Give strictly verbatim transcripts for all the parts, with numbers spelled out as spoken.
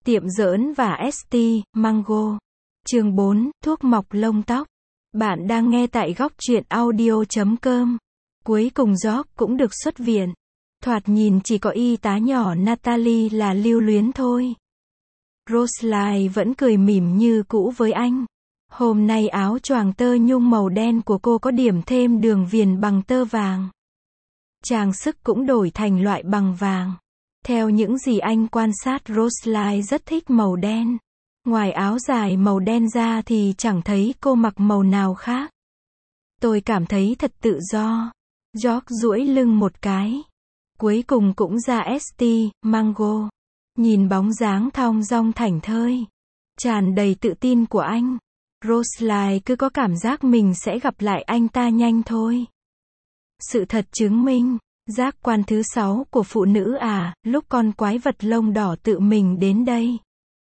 Tiệm giỡn và ét tê, Mango. Chương bốn, thuốc mọc lông tóc. Bạn đang nghe tại góc truyện audio chấm com. Cuối cùng George cũng được xuất viện. Thoạt nhìn chỉ có y tá nhỏ Natalie là lưu luyến thôi. Rosalie vẫn cười mỉm như cũ với anh. Hôm nay áo choàng tơ nhung màu đen của cô có điểm thêm đường viền bằng tơ vàng. Trang sức cũng đổi thành loại bằng vàng. Theo những gì anh quan sát, Rosalie rất thích màu đen. Ngoài áo dài màu đen ra thì chẳng thấy cô mặc màu nào khác. Tôi cảm thấy thật tự do. George duỗi lưng một cái. Cuối cùng cũng ra ét tê, Mango. Nhìn bóng dáng thong dong thảnh thơi, tràn đầy tự tin của anh, Rosalie cứ có cảm giác mình sẽ gặp lại anh ta nhanh thôi. Sự thật chứng minh, giác quan thứ sáu của phụ nữ à, lúc con quái vật lông đỏ tự mình đến đây.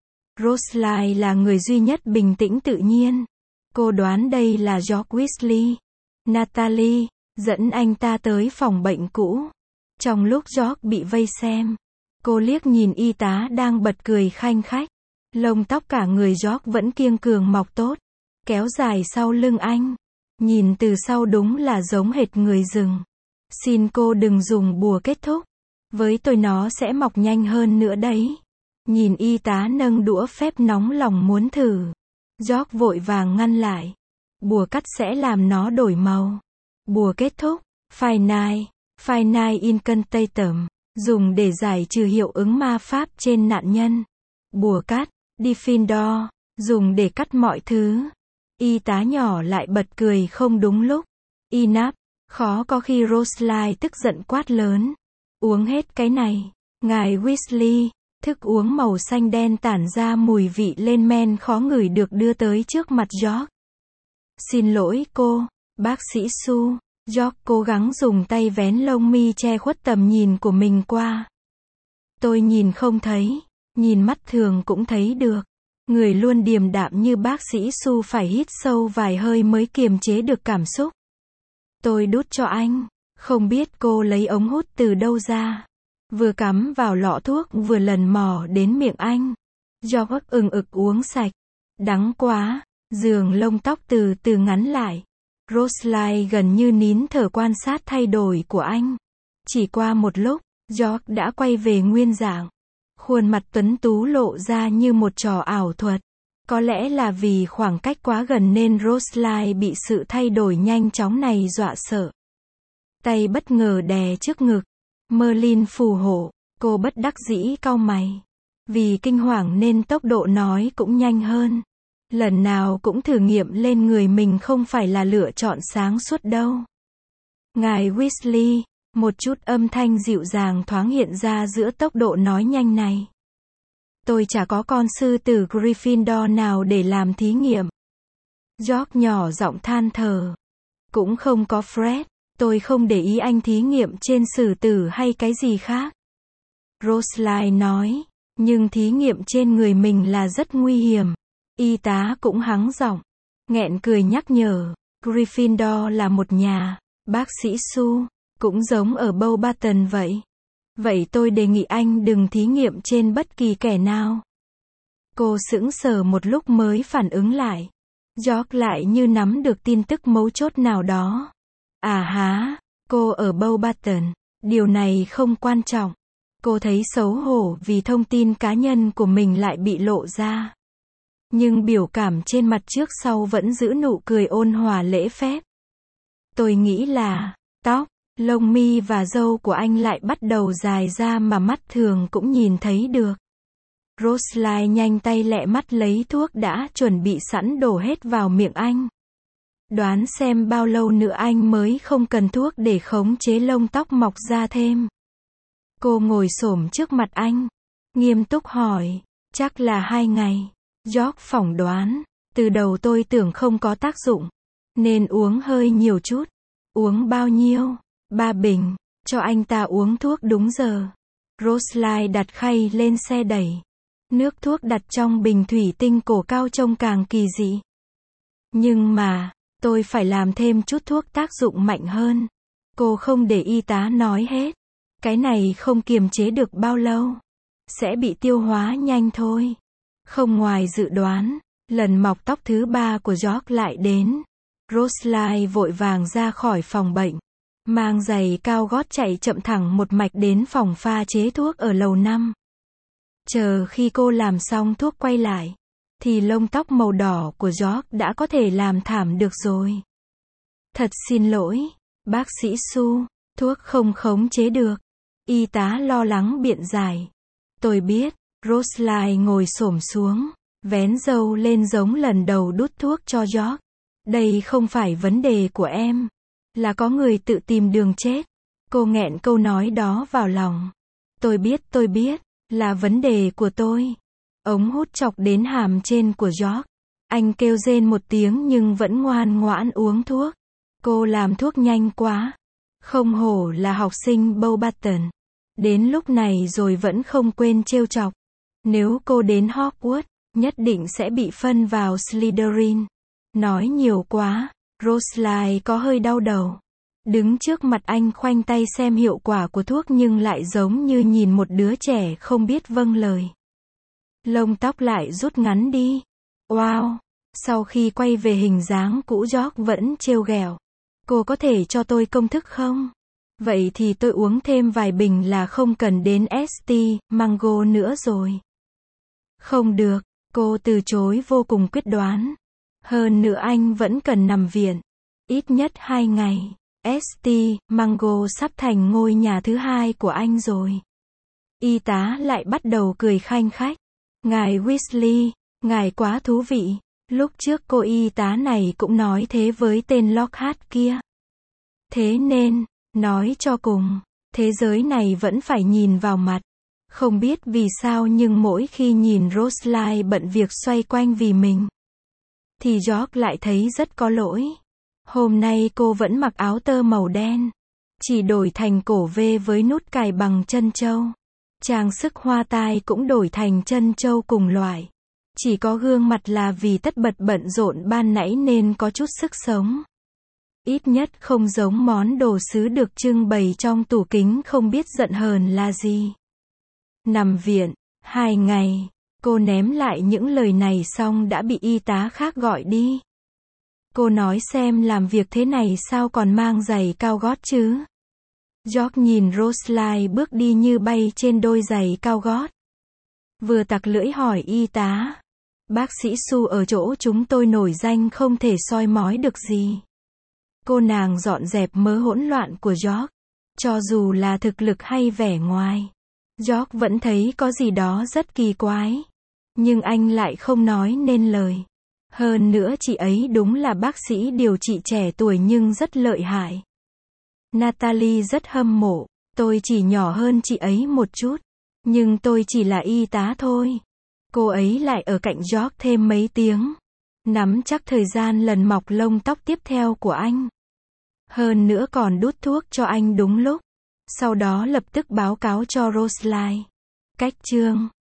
Rosalie là người duy nhất bình tĩnh tự nhiên. Cô đoán đây là George Weasley. Natalie dẫn anh ta tới phòng bệnh cũ. Trong lúc George bị vây xem, cô liếc nhìn y tá đang bật cười khanh khách. Lông tóc cả người George vẫn kiêng cường mọc tốt, kéo dài sau lưng anh. Nhìn từ sau đúng là giống hệt người rừng. Xin cô đừng dùng bùa kết thúc. Với tôi nó sẽ mọc nhanh hơn nữa đấy. Nhìn y tá nâng đũa phép nóng lòng muốn thử. George vội vàng ngăn lại. Bùa cắt sẽ làm nó đổi màu. Bùa kết thúc, Finite, Finite Incantatum, dùng để giải trừ hiệu ứng ma pháp trên nạn nhân. Bùa cắt, Diffindor, dùng để cắt mọi thứ. Y tá nhỏ lại bật cười không đúng lúc. Inap, khó có khi Rosalie tức giận quát lớn. Uống hết cái này. Ngài Weasley, thức uống màu xanh đen tản ra mùi vị lên men khó ngửi được đưa tới trước mặt George. Xin lỗi cô, bác sĩ Su. George cố gắng dùng tay vén lông mi che khuất tầm nhìn của mình qua. Tôi nhìn không thấy, nhìn mắt thường cũng thấy được. Người luôn điềm đạm như bác sĩ Su phải hít sâu vài hơi mới kiềm chế được cảm xúc. Tôi đút cho anh, không biết cô lấy ống hút từ đâu ra. Vừa cắm vào lọ thuốc vừa lần mò đến miệng anh. George ừng ực uống sạch. Đắng quá, giường lông tóc từ từ ngắn lại. Rosalie gần như nín thở quan sát thay đổi của anh. Chỉ qua một lúc, George đã quay về nguyên dạng. Khuôn mặt tuấn tú lộ ra như một trò ảo thuật. Có lẽ là vì khoảng cách quá gần nên Rosalie bị sự thay đổi nhanh chóng này dọa sợ. Tay bất ngờ đè trước ngực. Merlin phù hộ, cô bất đắc dĩ cau mày. Vì kinh hoàng nên tốc độ nói cũng nhanh hơn. Lần nào cũng thử nghiệm lên người mình không phải là lựa chọn sáng suốt đâu. Ngài Weasley, một chút âm thanh dịu dàng thoáng hiện ra giữa tốc độ nói nhanh này. Tôi chả có con sư tử Gryffindor nào để làm thí nghiệm. George nhỏ giọng than thở. Cũng không có Fred, tôi không để ý anh thí nghiệm trên sử tử hay cái gì khác. Rosalie nói, nhưng thí nghiệm trên người mình là rất nguy hiểm. Y tá cũng hắng giọng, nghẹn cười nhắc nhở, Gryffindor là một nhà, bác sĩ Su, cũng giống ở Beauxbaton vậy. Vậy tôi đề nghị anh đừng thí nghiệm trên bất kỳ kẻ nào. Cô sững sờ một lúc mới phản ứng lại. George lại như nắm được tin tức mấu chốt nào đó. À há, cô ở Beauxbaton, điều này không quan trọng. Cô thấy xấu hổ vì thông tin cá nhân của mình lại bị lộ ra. Nhưng biểu cảm trên mặt trước sau vẫn giữ nụ cười ôn hòa lễ phép. Tôi nghĩ là, tóc, lông mi và râu của anh lại bắt đầu dài ra mà mắt thường cũng nhìn thấy được. Rosalie nhanh tay lẹ mắt lấy thuốc đã chuẩn bị sẵn đổ hết vào miệng anh. Đoán xem bao lâu nữa anh mới không cần thuốc để khống chế lông tóc mọc ra thêm. Cô ngồi xổm trước mặt anh, nghiêm túc hỏi, chắc là hai ngày. George phỏng đoán, từ đầu tôi tưởng không có tác dụng, nên uống hơi nhiều chút. Uống bao nhiêu? Ba bình, cho anh ta uống thuốc đúng giờ. Rosalie đặt khay lên xe đẩy. Nước thuốc đặt trong bình thủy tinh cổ cao trông càng kỳ dị. Nhưng mà, tôi phải làm thêm chút thuốc tác dụng mạnh hơn. Cô không để y tá nói hết. Cái này không kiềm chế được bao lâu. sẽ bị tiêu hóa nhanh thôi. Không ngoài dự đoán, lần mọc tóc thứ ba của George lại đến. Rosalie vội vàng ra khỏi phòng bệnh, mang giày cao gót chạy chậm thẳng một mạch đến phòng pha chế thuốc ở lầu năm. Chờ khi cô làm xong thuốc quay lại, thì lông tóc màu đỏ của George đã có thể làm thảm được rồi. Thật xin lỗi, bác sĩ Su, thuốc không khống chế được. Y tá lo lắng biện giải. Tôi biết. Rosalie ngồi xổm xuống, vén râu lên giống lần đầu đút thuốc cho George. Đây không phải vấn đề của em, là có người tự tìm đường chết. Cô nghẹn câu nói đó vào lòng. Tôi biết, tôi biết, là vấn đề của tôi. Ống hút chọc đến hàm trên của George. Anh kêu rên một tiếng nhưng vẫn ngoan ngoãn uống thuốc. Cô làm thuốc nhanh quá. Không hổ là học sinh Beauxbaton. Đến lúc này rồi vẫn không quên trêu chọc. Nếu cô đến Hogwarts, nhất định sẽ bị phân vào Slytherin. Nói nhiều quá, Rosalie có hơi đau đầu. Đứng trước mặt anh khoanh tay xem hiệu quả của thuốc nhưng lại giống như nhìn một đứa trẻ không biết vâng lời. Lông tóc lại rút ngắn đi. Wow! Sau khi quay về hình dáng cũ George vẫn trêu ghẹo. Cô có thể cho tôi công thức không? Vậy thì tôi uống thêm vài bình là không cần đến ét tê, Mango nữa rồi. Không được, cô từ chối vô cùng quyết đoán. Hơn nữa anh vẫn cần nằm viện. Ít nhất hai ngày. ét tê, Mango sắp thành ngôi nhà thứ hai của anh rồi. Y tá lại bắt đầu cười khanh khách. Ngài Weasley, ngài quá thú vị. Lúc trước cô y tá này cũng nói thế với tên Lockhart kia. Thế nên, nói cho cùng, thế giới này vẫn phải nhìn vào mặt. Không biết vì sao nhưng mỗi khi nhìn Rosalie bận việc xoay quanh vì mình, thì George lại thấy rất có lỗi. Hôm nay cô vẫn mặc áo tơ màu đen, chỉ đổi thành cổ V với nút cài bằng chân châu. Trang sức hoa tai cũng đổi thành chân châu cùng loại. Chỉ có gương mặt là vì tất bật bận rộn ban nãy nên có chút sức sống. Ít nhất không giống món đồ sứ được trưng bày trong tủ kính không biết giận hờn là gì. Nằm viện, hai ngày, cô ném lại những lời này xong đã bị y tá khác gọi đi. Cô nói xem làm việc thế này sao còn mang giày cao gót chứ? George nhìn Rosalie bước đi như bay trên đôi giày cao gót. Vừa tặc lưỡi hỏi y tá. Bác sĩ Su ở chỗ chúng tôi nổi danh không thể soi mói được gì. Cô nàng dọn dẹp mớ hỗn loạn của George. Cho dù là thực lực hay vẻ ngoài, George vẫn thấy có gì đó rất kỳ quái. Nhưng anh lại không nói nên lời. Hơn nữa chị ấy đúng là bác sĩ điều trị trẻ tuổi nhưng rất lợi hại. Natalie rất hâm mộ. Tôi chỉ nhỏ hơn chị ấy một chút. Nhưng tôi chỉ là y tá thôi. Cô ấy lại ở cạnh George thêm mấy tiếng. Nắm chắc thời gian lần mọc lông tóc tiếp theo của anh. Hơn nữa còn đút thuốc cho anh đúng lúc. Sau đó lập tức báo cáo cho Rosalie. Cách chương